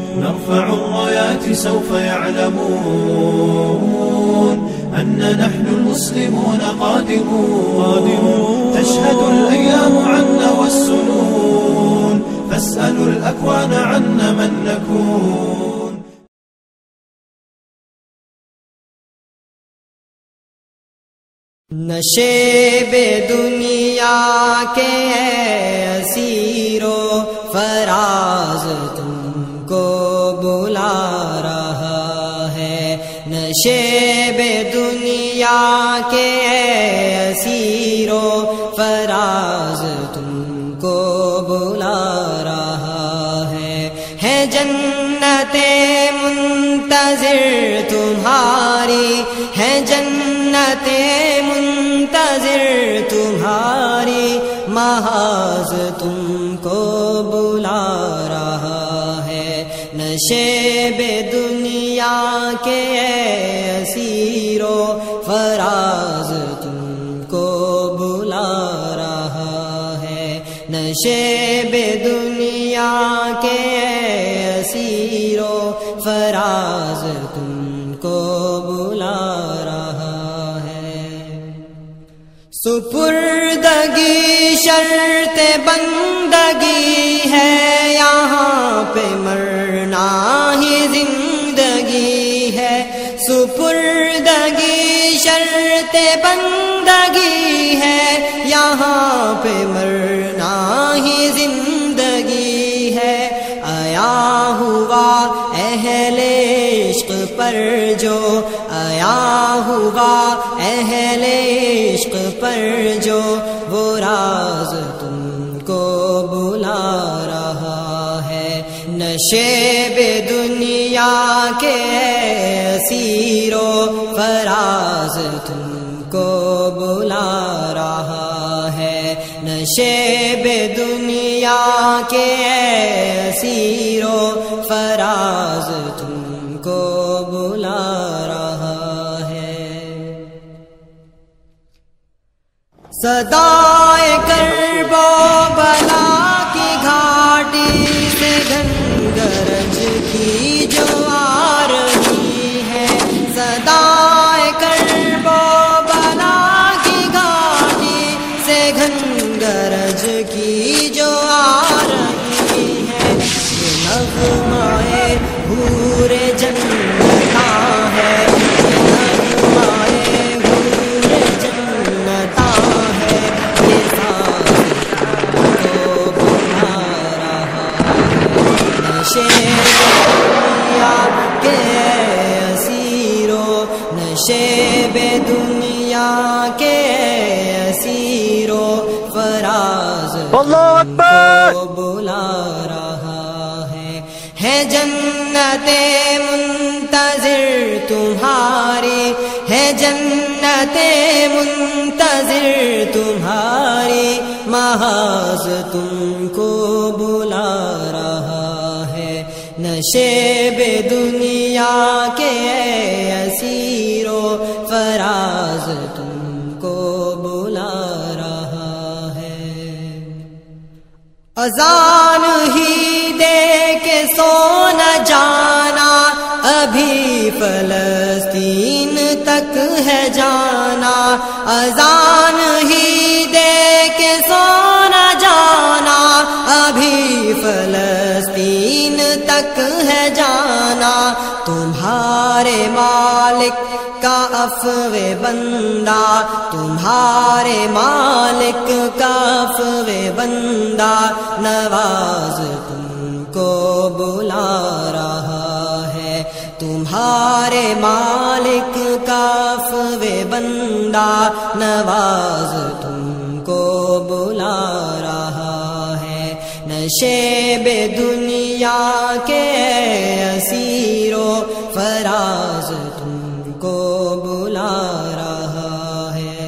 نرفع الرايات سوف يعلمون أن نحن المسلمون قادمون. تشهد الأيام عنا والسنون، فاسألوا الأكوان عنا من نكون. نشیب دنیا کے اسیرو فراز تم کو بلا رہا ہے، نشیب دنیا کے اسیرو فراز تم کو بلا رہا ہے جنت منتظر تمہاری، ہے جنت منتظر تمہاری، محاذ تم کو بلا رہا ہے، نشیب دنیا کے اسیرو فراز تم کو بلا رہا ہے، نشیب دنیا کے اسیرو فراز تم کو بلا رہا ہے۔ سپردگی شرط بندگی ہے، یہاں پہ مرنا ہی زندگی ہے، سپردگی شرط بندگی ہے، یہاں پہ مرنا ہی زندگی ہے، آیا ہوا اہل عشق پر جو، آیا ہوا اہل عشق پر جو، وہ راز تم کو بلا رہا ہے، نشیب دنیا کے اسیرو فراز تم کو بلا رہا ہے، نشیب دنیا کے اسیرو فراز تم کو بلا رہا ہے۔ صدائے کرب و بلا کی گھاٹی سے گنگرج کی جو آ رہی ہے، صدائے کرب و بلا کی گھاٹی سے گنگرج کی جو آ رہی ہے، یہ نغمۂ حور جنتاں ہے، یہ نغمۂ حور جنتاں ہے، یہ ساز کو بلا رہا ہے، نشیب دنیا کے اسیرو، نشیب دنیا کے اسیرو فراز تم کو بلا رہا ہے جنت منتظر تمہاری، ہے جنت منتظر تمہاری، محاذ تم کو بلا رہا ہے، نشیب دنیا کے اسیرو فراز تم کو بلا رہا ہے۔ اذان ہی دے کے سو نہ جانا، ابھی فلسطین تک ہے جانا، اذان ہی دے کے سو نہ جانا، ابھی فلسطین تک ہے جانا، تمہارے مالک کا عفو بندہ، تمہارے مالک کا عفو بندہ، نواز تم کو بلا رہا ہے، تمہارے مالک کا عفو بندہ، نواز تم کو بلا رہا ہے، نشیب دنیا کے اسیرو فراز تم کو بلا رہا ہے۔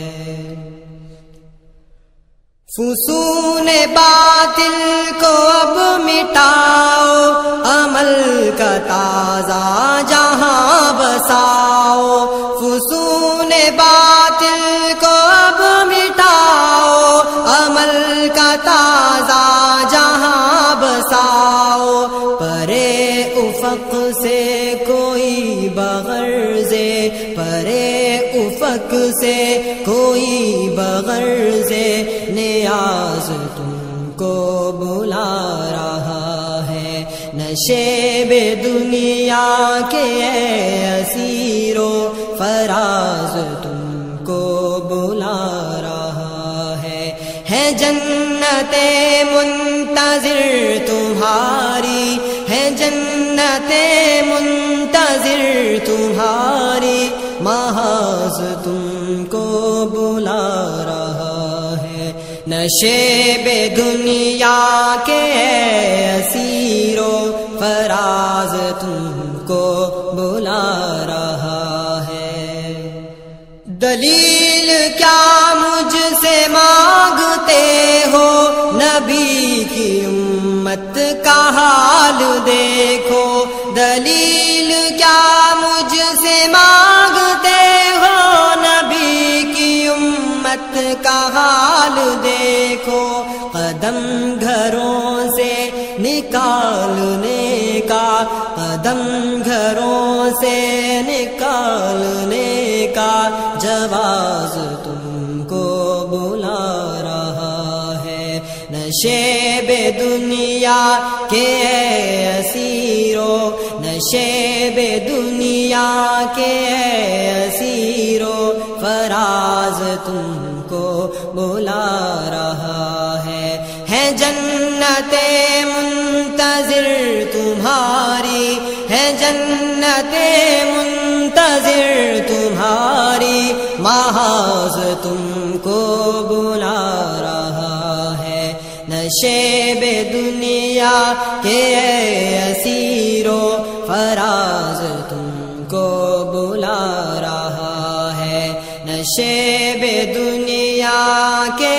فسون باطل کو اب مٹاؤ، عمل کا تازہ جہاں بساؤ، فسون باطل کو اب مٹاؤ، عمل کا تازہ جہاں بساؤ، پرے افق سے کوئی بغرضے، پرے افق سے کوئی بغرضے، نیاز تم کو بلا رہا ہے، نشیب دنیا کے اسیرو فراز تم کو بلا رہا ہے جنت منتظر تمہاری، ہے جنت منتظر تمہاری، محاذ تم کو بلا رہا ہے، نشیب دنیا کے اسیرو فراز تم کو بلا رہا ہے۔ دلیل کیا مجھ سے مانگتے ہو، نبی کی امت کا حال دیکھو، دلیل کیا مجھ سے مانگتے ہو، نبی کی امت کا حال دیکھو، قدم گھروں سے نکالنے کا، قدم گھروں سے نکالنے کا، جواز تم کو بلا رہا ہے، نشیب دنیا کے اسیرو، نشیب دنیا کے اسیرو، فراز تم کو بلا رہا ہے جنت منتظر تمہاری، ہے جنت منتظر تمہاری، محاذ تم کو بلا رہا ہے، نشیب دنیا کے اسیرو فراز تم کو بلا رہا ہے، نشیب دنیا کے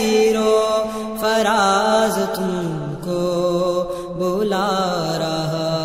اسیرو فراز تم کو بلا رہا